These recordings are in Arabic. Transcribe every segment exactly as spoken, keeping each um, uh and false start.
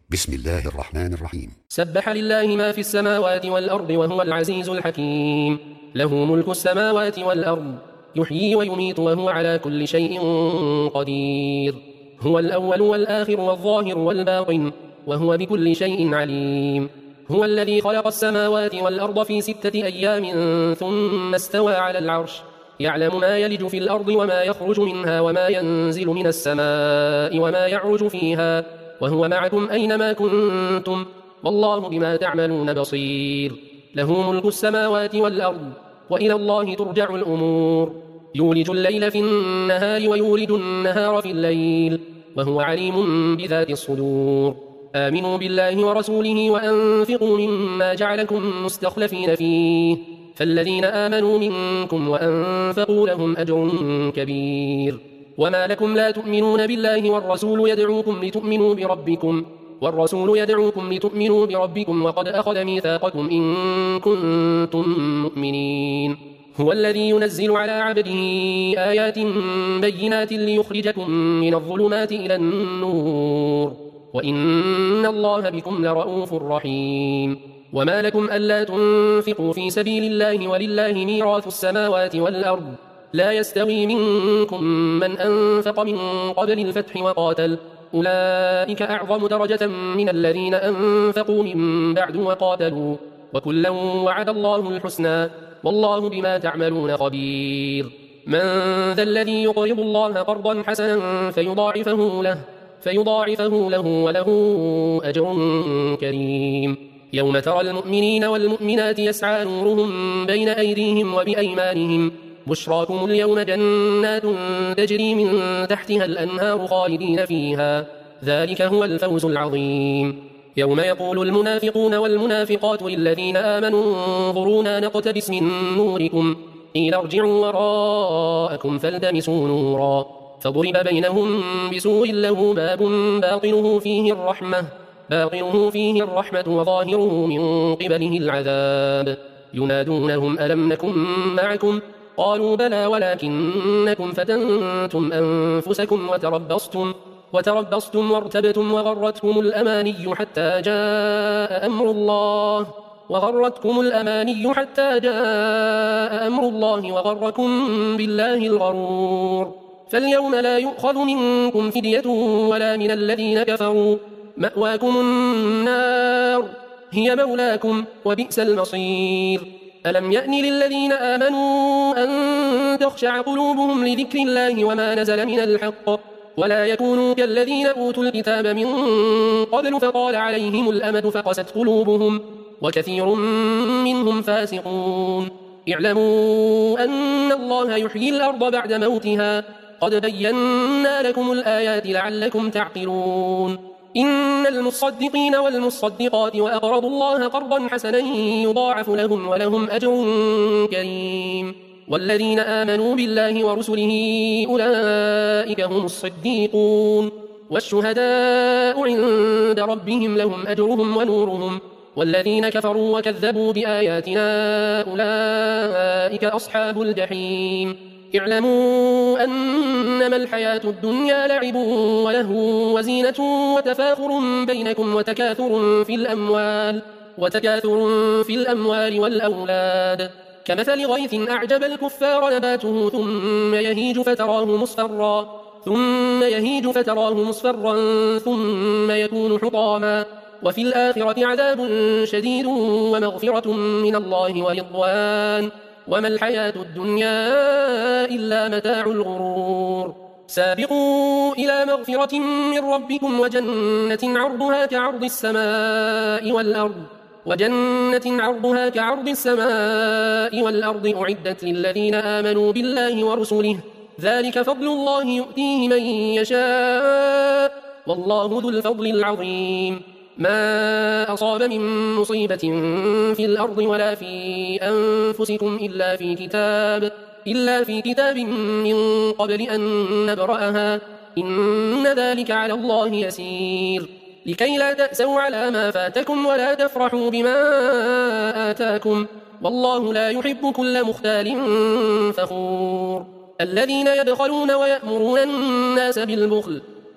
بسم الله الرحمن الرحيم. سبح لله ما في السماوات والأرض وهو العزيز الحكيم. له ملك السماوات والأرض، يحيي ويميت وهو على كل شيء قدير. هو الأول والآخر والظاهر والباطن، وهو بكل شيء عليم. هو الذي خلق السماوات والأرض في ستة أيام ثم استوى على العرش، يعلم ما يلج في الأرض وما يخرج منها وما ينزل من السماء وما يعرج فيها، وهو معكم أينما كنتم، والله بما تعملون بصير. له ملك السماوات والأرض، وإلى الله ترجع الأمور. يولج الليل في النهار ويولج النهار في الليل، وهو عليم بذات الصدور. آمنوا بالله ورسوله وأنفقوا مما جعلكم مستخلفين فيه، فالذين آمنوا منكم وأنفقوا لهم أجر كبير. وما لكم لا تؤمنون بالله والرسول يدعوكم لتؤمنوا بربكم والرسول يدعوكم لتؤمنوا بربكم وقد أخذ ميثاقكم إن كنتم مؤمنين. هو الذي ينزل على عبده آيات بينات ليخرجكم من الظلمات إلى النور، وإن الله بكم لرؤوف رحيم. وما لكم ألا تنفقوا في سبيل الله ولله ميراث السماوات والأرض، لا يستوي منكم من أنفق من قبل الفتح وقاتل، أولئك أعظم درجة من الذين أنفقوا من بعد وقاتلوا، وكلا وعد الله الحسنى، والله بما تعملون خبير. من ذا الذي يقرض الله قرضا حسنا فيضاعفه له فيضاعفه له وله أجر كريم. يوم ترى المؤمنين والمؤمنات يسعى نورهم بين أيديهم وبأيمانهم، بشراكم اليوم جنات تجري من تحتها الأنهار خالدين فيها، ذلك هو الفوز العظيم. يوم يقول المنافقون والمنافقات للذين آمنوا انظرونا نقتبس من نوركم، قيل ارجعوا وراءكم فالتمسوا نورا، فضرب بينهم بسور له باب باطنه فيه الرحمة باطنه فيه الرحمة وظاهره من قبله العذاب. ينادونهم ألم نكن معكم؟ قالوا بلى ولكنكم فتنتم أنفسكم وتربصتم وتربصتم وارتبتم وغرتكم الأماني حتى جاء أمر الله وغرتكم الأماني حتى جاء أمر الله وغركم بالله الغرور. فاليوم لا يؤخذ منكم فدية ولا من الذين كفروا، مأواكم النار هي مولاكم وبئس المصير. ألم يأن للذين آمنوا أن تخشع قلوبهم لذكر الله وما نزل من الحق، ولا يكونوا كالذين أوتوا الكتاب من قبل فطال عليهم الأمد فقست قلوبهم، وكثير منهم فاسقون. اعلموا أن الله يحيي الأرض بعد موتها، قد بينا لكم الآيات لعلكم تعقلون. إن المصدقين والمصدقات وأقرضوا الله قرضا حسنا يضاعف لهم ولهم أجر كريم. والذين آمنوا بالله ورسله أولئك هم الصديقون والشهداء عند ربهم لهم أجرهم ونورهم، والذين كفروا وكذبوا بآياتنا أولئك أصحاب الجحيم. اعلموا أنما الحياة الدنيا لعب ولهو وزينة وتفاخر بينكم وتكاثر في الأموال وتكاثر في الأموال والأولاد، كمثل غيث أعجب الكفار نباته ثم يهيج فتراه مصفرا ثم يهيج فتراه مصفرا ثم يكون حطاما، وفي الآخرة عذاب شديد ومغفرة من الله ورضوان، وما الحياة الدنيا إلا متاع الغرور. سابقوا إلى مغفرة من ربكم وجنة عرضها كعرض السماء والأرض وجنة عرضها كعرض السماء والأرض أعدت للذين آمنوا بالله ورسله، ذلك فضل الله يؤتيه من يشاء، والله ذو الفضل العظيم. ما أصاب من مصيبة في الأرض ولا في أنفسكم إلا في كتاب إلا في كتاب من قبل أن نبرأها، إن ذلك على الله يسير. لكي لا تأسوا على ما فاتكم ولا تفرحوا بما آتاكم، والله لا يحب كل مختال فخور. الذين يبخلون ويأمرون الناس بالبخل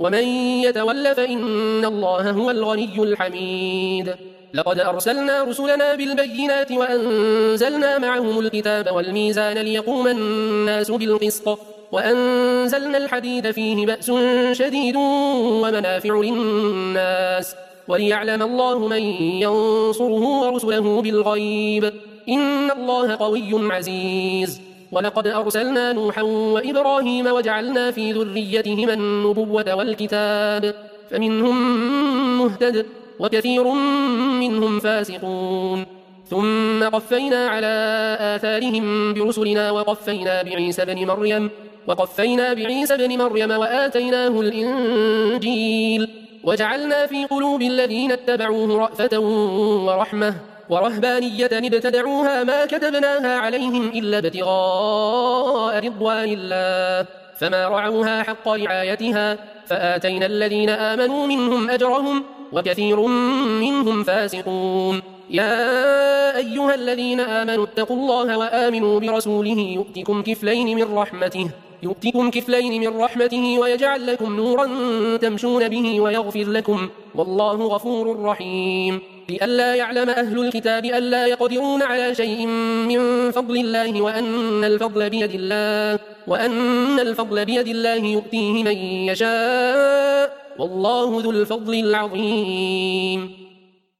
ومن يتول فإن الله هو الغني الحميد. لقد أرسلنا رسلنا بالبينات وأنزلنا معهم الكتاب والميزان ليقوم الناس بالقسط وأنزلنا الحديد فيه بأس شديد ومنافع للناس وليعلم الله من ينصره ورسله بالغيب إن الله قوي عزيز. ولقد أرسلنا نوحا وإبراهيم وجعلنا في ذريتهما النبوة والكتاب فمنهم مهتد وكثير منهم فاسقون. ثم قفينا على آثارهم برسلنا وقفينا بعيسى بن مريم وقفينا بعيسى بن مريم وآتيناه الإنجيل وجعلنا في قلوب الذين اتبعوه رأفة ورحمة ورهبانية ابتدعوها ما كتبناها عليهم إلا ابتغاء رضوان الله فما رعوها حق رعايتها فآتينا الذين آمنوا منهم أجرهم وكثير منهم فاسقون. يا أيها الذين آمنوا اتقوا الله وآمنوا برسوله يؤتكم كفلين من رحمته يؤتكم كفلين من رحمته ويجعل لكم نورا تمشون به ويغفر لكم والله غفور رحيم. لئلا يعلم أهل الكتاب ألا يقدرون على شيء من فضل الله وأن الفضل بيد الله وأن الفضل بيد الله يؤتيه من يشاء والله ذو الفضل العظيم.